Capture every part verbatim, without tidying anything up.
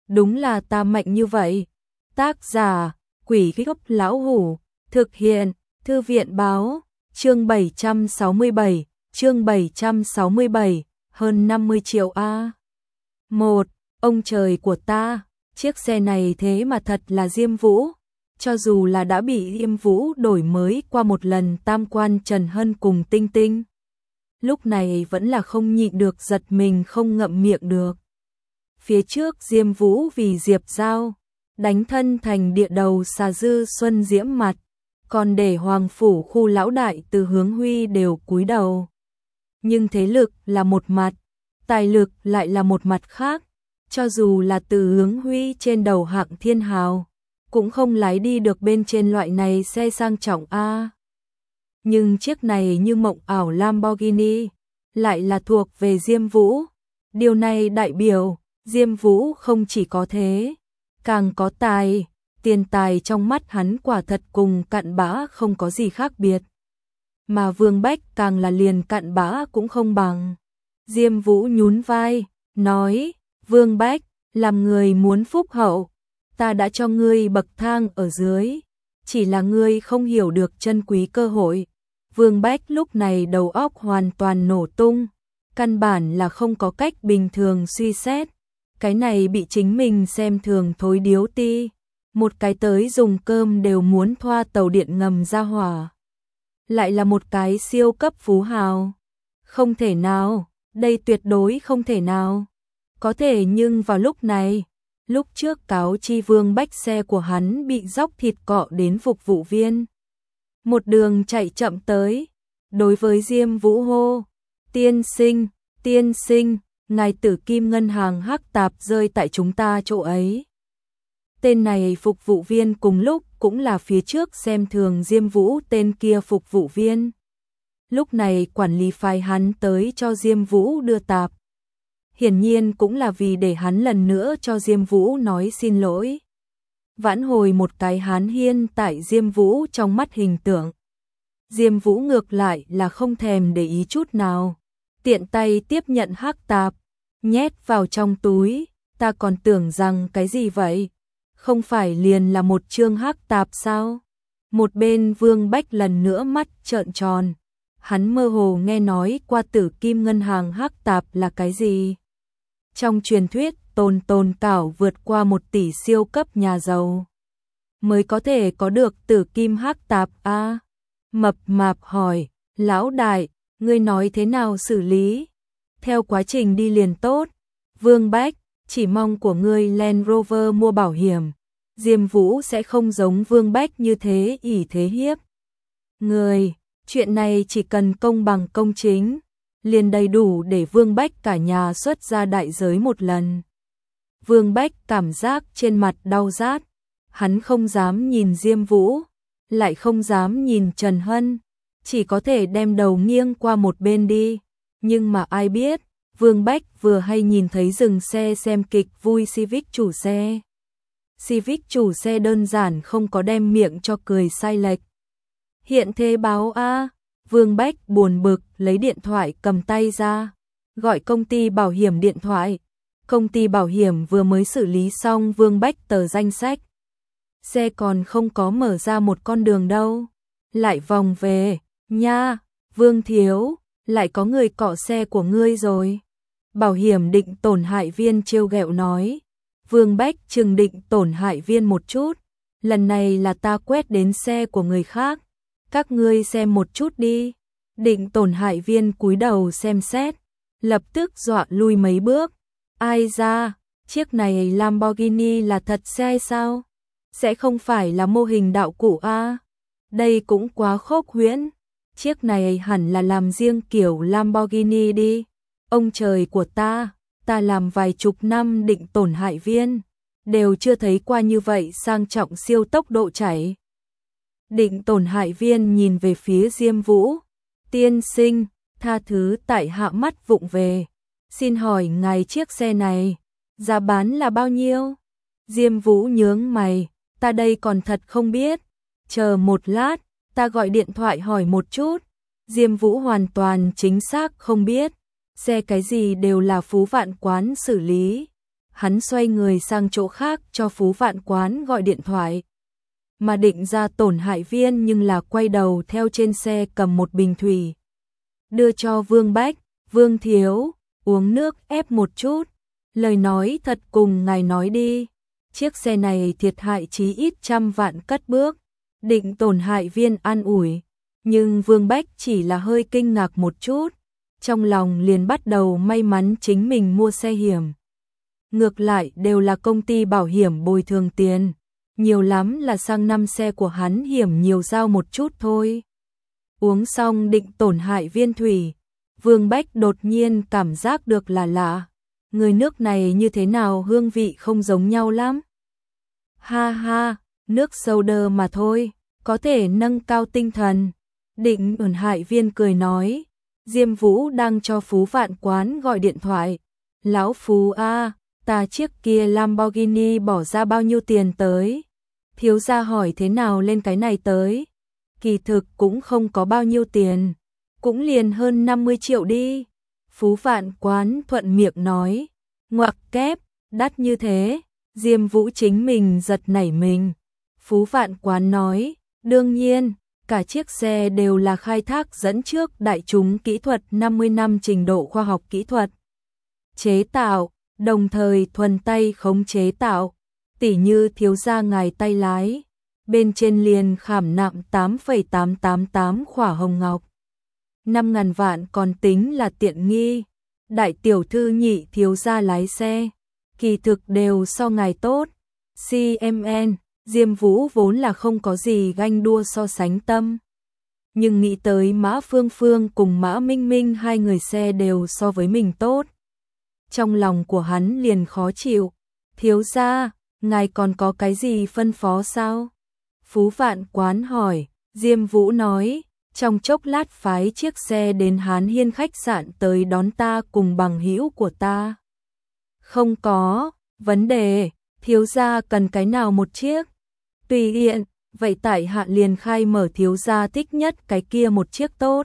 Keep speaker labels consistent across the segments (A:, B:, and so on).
A: đúng là ta mạnh như vậy. Tác giả, Quỷ Gốc Lão Hủ, thực hiện, Thư viện báo, chương bảy trăm sáu mươi bảy, chương bảy trăm sáu mươi bảy, hơn năm mươi triệu a. một. Ông trời của ta, chiếc xe này thế mà thật là Diêm Vũ. Cho dù là đã bị Diêm Vũ đổi mới qua một lần tam quan Trần Hân cùng Tinh Tinh, lúc này vẫn là không nhịn được giật mình không ngậm miệng được. Phía trước Diêm Vũ vì Diệp Giao, đánh thân thành địa đầu xà dư xuân diễm mặt, còn để Hoàng Phủ khu lão đại từ Hướng Huy đều cúi đầu. Nhưng thế lực là một mặt, tài lực lại là một mặt khác, cho dù là từ Hướng Huy trên đầu hạng thiên hào, cũng không lái đi được bên trên loại này xe sang trọng a. Nhưng chiếc này như mộng ảo Lamborghini, lại là thuộc về Diêm Vũ. Điều này đại biểu, Diêm Vũ không chỉ có thế, càng có tài, tiền tài trong mắt hắn quả thật cùng cặn bã không có gì khác biệt. Mà Vương Bách càng là liền cặn bã cũng không bằng. Diêm Vũ nhún vai, nói, Vương Bách, làm người muốn phúc hậu, ta đã cho ngươi bậc thang ở dưới, chỉ là ngươi không hiểu được chân quý cơ hội. Vương Bách lúc này đầu óc hoàn toàn nổ tung, căn bản là không có cách bình thường suy xét. Cái này bị chính mình xem thường thối điếu ti, một cái tới dùng cơm đều muốn thoa tàu điện ngầm ra hỏa. Lại là một cái siêu cấp phú hào. Không thể nào, đây tuyệt đối không thể nào. Có thể nhưng vào lúc này, lúc trước cáo chi Vương Bách xe của hắn bị dóc thịt cọ đến phục vụ viên. Một đường chạy chậm tới, đối với Diêm Vũ hô, tiên sinh, tiên sinh, ngài Tử Kim ngân hàng hắc tạp rơi tại chúng ta chỗ ấy. Tên này phục vụ viên cùng lúc cũng là phía trước xem thường Diêm Vũ tên kia phục vụ viên. Lúc này quản lý phái hắn tới cho Diêm Vũ đưa tạp. Hiển nhiên cũng là vì để hắn lần nữa cho Diêm Vũ nói xin lỗi. Vãn hồi một cái hán hiên tại Diêm Vũ trong mắt hình tượng. Diêm Vũ ngược lại là không thèm để ý chút nào. Tiện tay tiếp nhận hắc tạp, nhét vào trong túi, ta còn tưởng rằng cái gì vậy? Không phải liền là một chương hắc tạp sao? Một bên Vương Bách lần nữa mắt trợn tròn. Hắn mơ hồ nghe nói qua Tử Kim ngân hàng hắc tạp là cái gì? Trong truyền thuyết, Tôn Tôn Cảo vượt qua một tỷ siêu cấp nhà giàu mới có thể có được Tử Kim hắc tạp a. À, Mập Mạp hỏi, lão đại, ngươi nói thế nào xử lý? Theo quá trình đi liền tốt. Vương Bách, chỉ mong của ngươi Land Rover mua bảo hiểm. Diêm Vũ sẽ không giống Vương Bách như thế ỷ thế hiếp người. Chuyện này chỉ cần công bằng công chính, liền đầy đủ để Vương Bách cả nhà xuất ra đại giới một lần. Vương Bách cảm giác trên mặt đau rát, hắn không dám nhìn Diêm Vũ, lại không dám nhìn Trần Hân, chỉ có thể đem đầu nghiêng qua một bên đi. Nhưng mà ai biết, Vương Bách vừa hay nhìn thấy dừng xe xem kịch vui Civic chủ xe. Civic chủ xe đơn giản không có đem miệng cho cười sai lệch. Hiện thế báo a. Vương Bách buồn bực lấy điện thoại cầm tay ra, gọi công ty bảo hiểm điện thoại. Công ty bảo hiểm vừa mới xử lý xong Vương Bách tờ danh sách. Xe còn không có mở ra một con đường đâu. Lại vòng về, nha, Vương Thiếu, lại có người cọ xe của ngươi rồi. Bảo hiểm định tổn hại viên trêu ghẹo nói. Vương Bách chừng định tổn hại viên một chút. Lần này là ta quét đến xe của người khác. Các ngươi xem một chút đi. Định tổn hại viên cúi đầu xem xét, lập tức dọa lui mấy bước. Ai ra, chiếc này Lamborghini là thật xe sao? Sẽ không phải là mô hình đạo cụ a? À? Đây cũng quá khốc huyễn. Chiếc này hẳn là làm riêng kiểu Lamborghini đi. Ông trời của ta, ta làm vài chục năm định tổn hại viên, đều chưa thấy qua như vậy sang trọng siêu tốc độ chảy. Định tổn hại viên nhìn về phía Diêm Vũ. Tiên sinh, tha thứ tại hạ mắt vụng về. Xin hỏi ngài chiếc xe này, giá bán là bao nhiêu? Diêm Vũ nhướng mày, ta đây còn thật không biết. Chờ một lát, ta gọi điện thoại hỏi một chút. Diêm Vũ hoàn toàn chính xác không biết. Xe cái gì đều là Phú Vạn Quán xử lý. hắn xoay người sang chỗ khác cho Phú Vạn Quán gọi điện thoại. Mà định ra tổn hại viên nhưng là quay đầu theo trên xe cầm một bình thủy. Đưa cho Vương Bách, Vương thiếu, uống nước ép một chút. Lời nói thật cùng ngài nói đi. Chiếc xe này thiệt hại chí ít trăm vạn cất bước. Định tổn hại viên an ủi. Nhưng Vương Bách chỉ là hơi kinh ngạc một chút. Trong lòng liền bắt đầu may mắn chính mình mua xe hiểm. Ngược lại đều là công ty bảo hiểm bồi thường tiền. Nhiều lắm là sang năm xe của hắn hiểm nhiều giao một chút thôi. Uống xong định tổn hại viên thủy. Vương Bách đột nhiên cảm giác được là lạ. Người nước này như thế nào hương vị không giống nhau lắm. Ha ha, nước soda mà thôi, có thể nâng cao tinh thần. Định tổn hại viên cười nói. Diêm Vũ đang cho Phú Vạn Quán gọi điện thoại. Lão Phú a, ta chiếc kia Lamborghini bỏ ra bao nhiêu tiền tới? Thiếu gia hỏi thế nào lên cái này tới? Kỳ thực cũng không có bao nhiêu tiền, cũng liền hơn năm mươi triệu đi. Phú Vạn Quán thuận miệng nói. Ngoặc kép, đắt như thế. Diêm Vũ chính mình giật nảy mình. Phú Vạn Quán nói, đương nhiên, cả chiếc xe đều là khai thác dẫn trước đại chúng kỹ thuật năm mươi năm trình độ khoa học kỹ thuật. Chế tạo, đồng thời thuần tay khống chế tạo, tỉ như thiếu gia ngài tay lái. Bên trên liền khảm nạm tám phẩy tám tám tám khỏa hồng ngọc. năm ngàn vạn còn tính là tiện nghi. Đại tiểu thư nhị thiếu gia lái xe, kỳ thực đều so ngài tốt. xê em en, Diêm Vũ vốn là không có gì ganh đua so sánh tâm. Nhưng nghĩ tới Mã Phương Phương cùng Mã Minh Minh hai người xe đều so với mình tốt. Trong lòng của hắn liền khó chịu. Thiếu gia, ngài còn có cái gì phân phó sao? Phú Vạn Quán hỏi. Diêm Vũ nói, trong chốc lát phái chiếc xe đến Hán Hiên khách sạn tới đón ta cùng bằng hữu của ta. Không có vấn đề, thiếu gia cần cái nào một chiếc? Tùy tiện, vậy tại hạ liền khai mở thiếu gia thích nhất cái kia một chiếc tốt.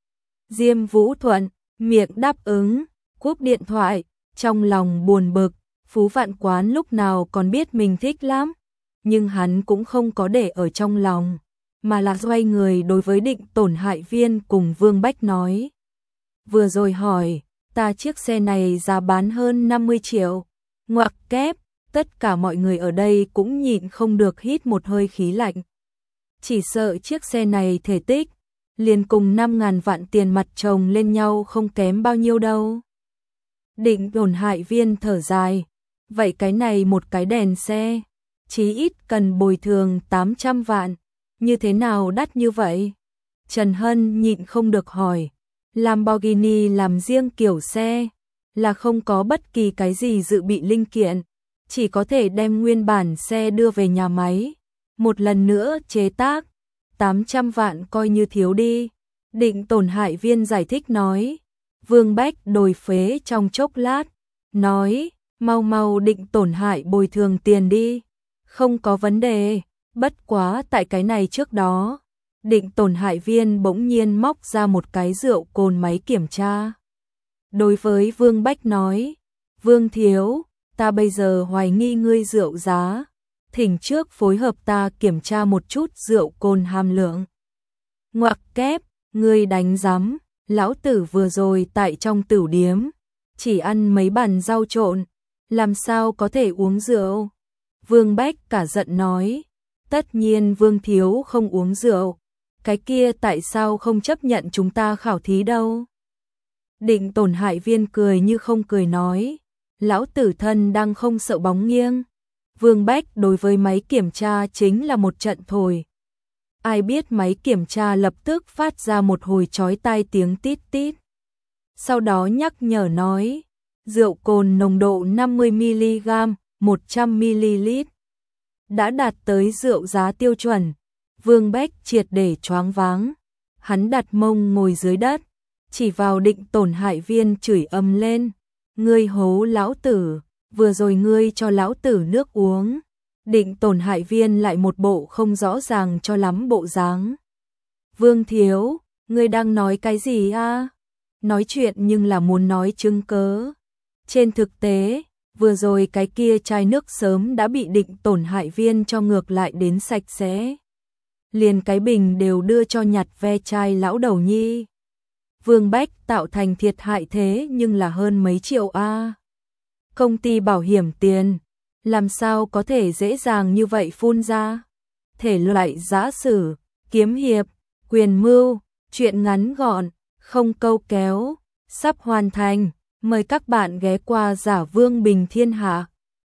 A: Diêm Vũ thuận miệng đáp ứng, cúp điện thoại, trong lòng buồn bực. Phú Vạn Quán lúc nào còn biết mình thích lắm, nhưng hắn cũng không có để ở trong lòng, mà là xoay người đối với định tổn hại viên cùng Vương Bách nói. Vừa rồi hỏi, ta chiếc xe này giá bán hơn năm mươi triệu. Ngoặc kép, tất cả mọi người ở đây cũng nhịn không được hít một hơi khí lạnh. Chỉ sợ chiếc xe này thể tích, liền cùng năm ngàn vạn tiền mặt chồng lên nhau không kém bao nhiêu đâu. Định tổn hại viên thở dài, vậy cái này một cái đèn xe, chí ít cần bồi thường tám trăm vạn, như thế nào đắt như vậy? Trần Hân nhịn không được hỏi, Lamborghini làm riêng kiểu xe, là không có bất kỳ cái gì dự bị linh kiện, chỉ có thể đem nguyên bản xe đưa về nhà máy, một lần nữa chế tác, tám trăm vạn coi như thiếu đi. Định tổn hại viên giải thích nói. Vương Bách đổi phế trong chốc lát, nói, mau mau định tổn hại bồi thường tiền đi. Không có vấn đề, bất quá tại cái này trước đó. Định tổn hại viên bỗng nhiên móc ra một cái rượu cồn máy kiểm tra. Đối với Vương Bách nói, Vương thiếu, ta bây giờ hoài nghi ngươi rượu giá, thỉnh trước phối hợp ta kiểm tra một chút rượu cồn hàm lượng. Ngoặc kép, ngươi đánh rắm, lão tử vừa rồi tại trong tửu điếm, chỉ ăn mấy bàn rau trộn, làm sao có thể uống rượu? Vương Bách cả giận nói, tất nhiên Vương thiếu không uống rượu, cái kia tại sao không chấp nhận chúng ta khảo thí đâu? Định tổn hại viên cười như không cười nói, lão tử thân đang không sợ bóng nghiêng. Vương Bách đối với máy kiểm tra chính là một trận thổi. Ai biết máy kiểm tra lập tức phát ra một hồi chói tai tiếng tít tít. Sau đó nhắc nhở nói, rượu cồn nồng độ năm mươi mi-li-gam, một trăm mi-li-lít. Đã đạt tới rượu giá tiêu chuẩn. Vương Bách triệt để choáng váng. Hắn đặt mông ngồi dưới đất, chỉ vào định tổn hại viên chửi ầm lên. Ngươi hố lão tử, vừa rồi ngươi cho lão tử nước uống. Định tổn hại viên lại một bộ không rõ ràng cho lắm bộ dáng. Vương thiếu, ngươi đang nói cái gì a? Nói chuyện nhưng là muốn nói chứng cớ. Trên thực tế, Vừa rồi cái kia chai nước sớm đã bị định tổn hại viên cho ngược lại đến sạch sẽ. Liền cái bình đều đưa cho nhặt ve chai lão đầu nhi. Vương Bách tạo thành thiệt hại thế nhưng là hơn mấy triệu a. Công ty bảo hiểm tiền, làm sao có thể dễ dàng như vậy phun ra. Thể loại giã sử, kiếm hiệp, quyền mưu, chuyện ngắn gọn, không câu kéo, sắp hoàn thành. Mời các bạn ghé qua Giả Vương Bình Thiên Hạ.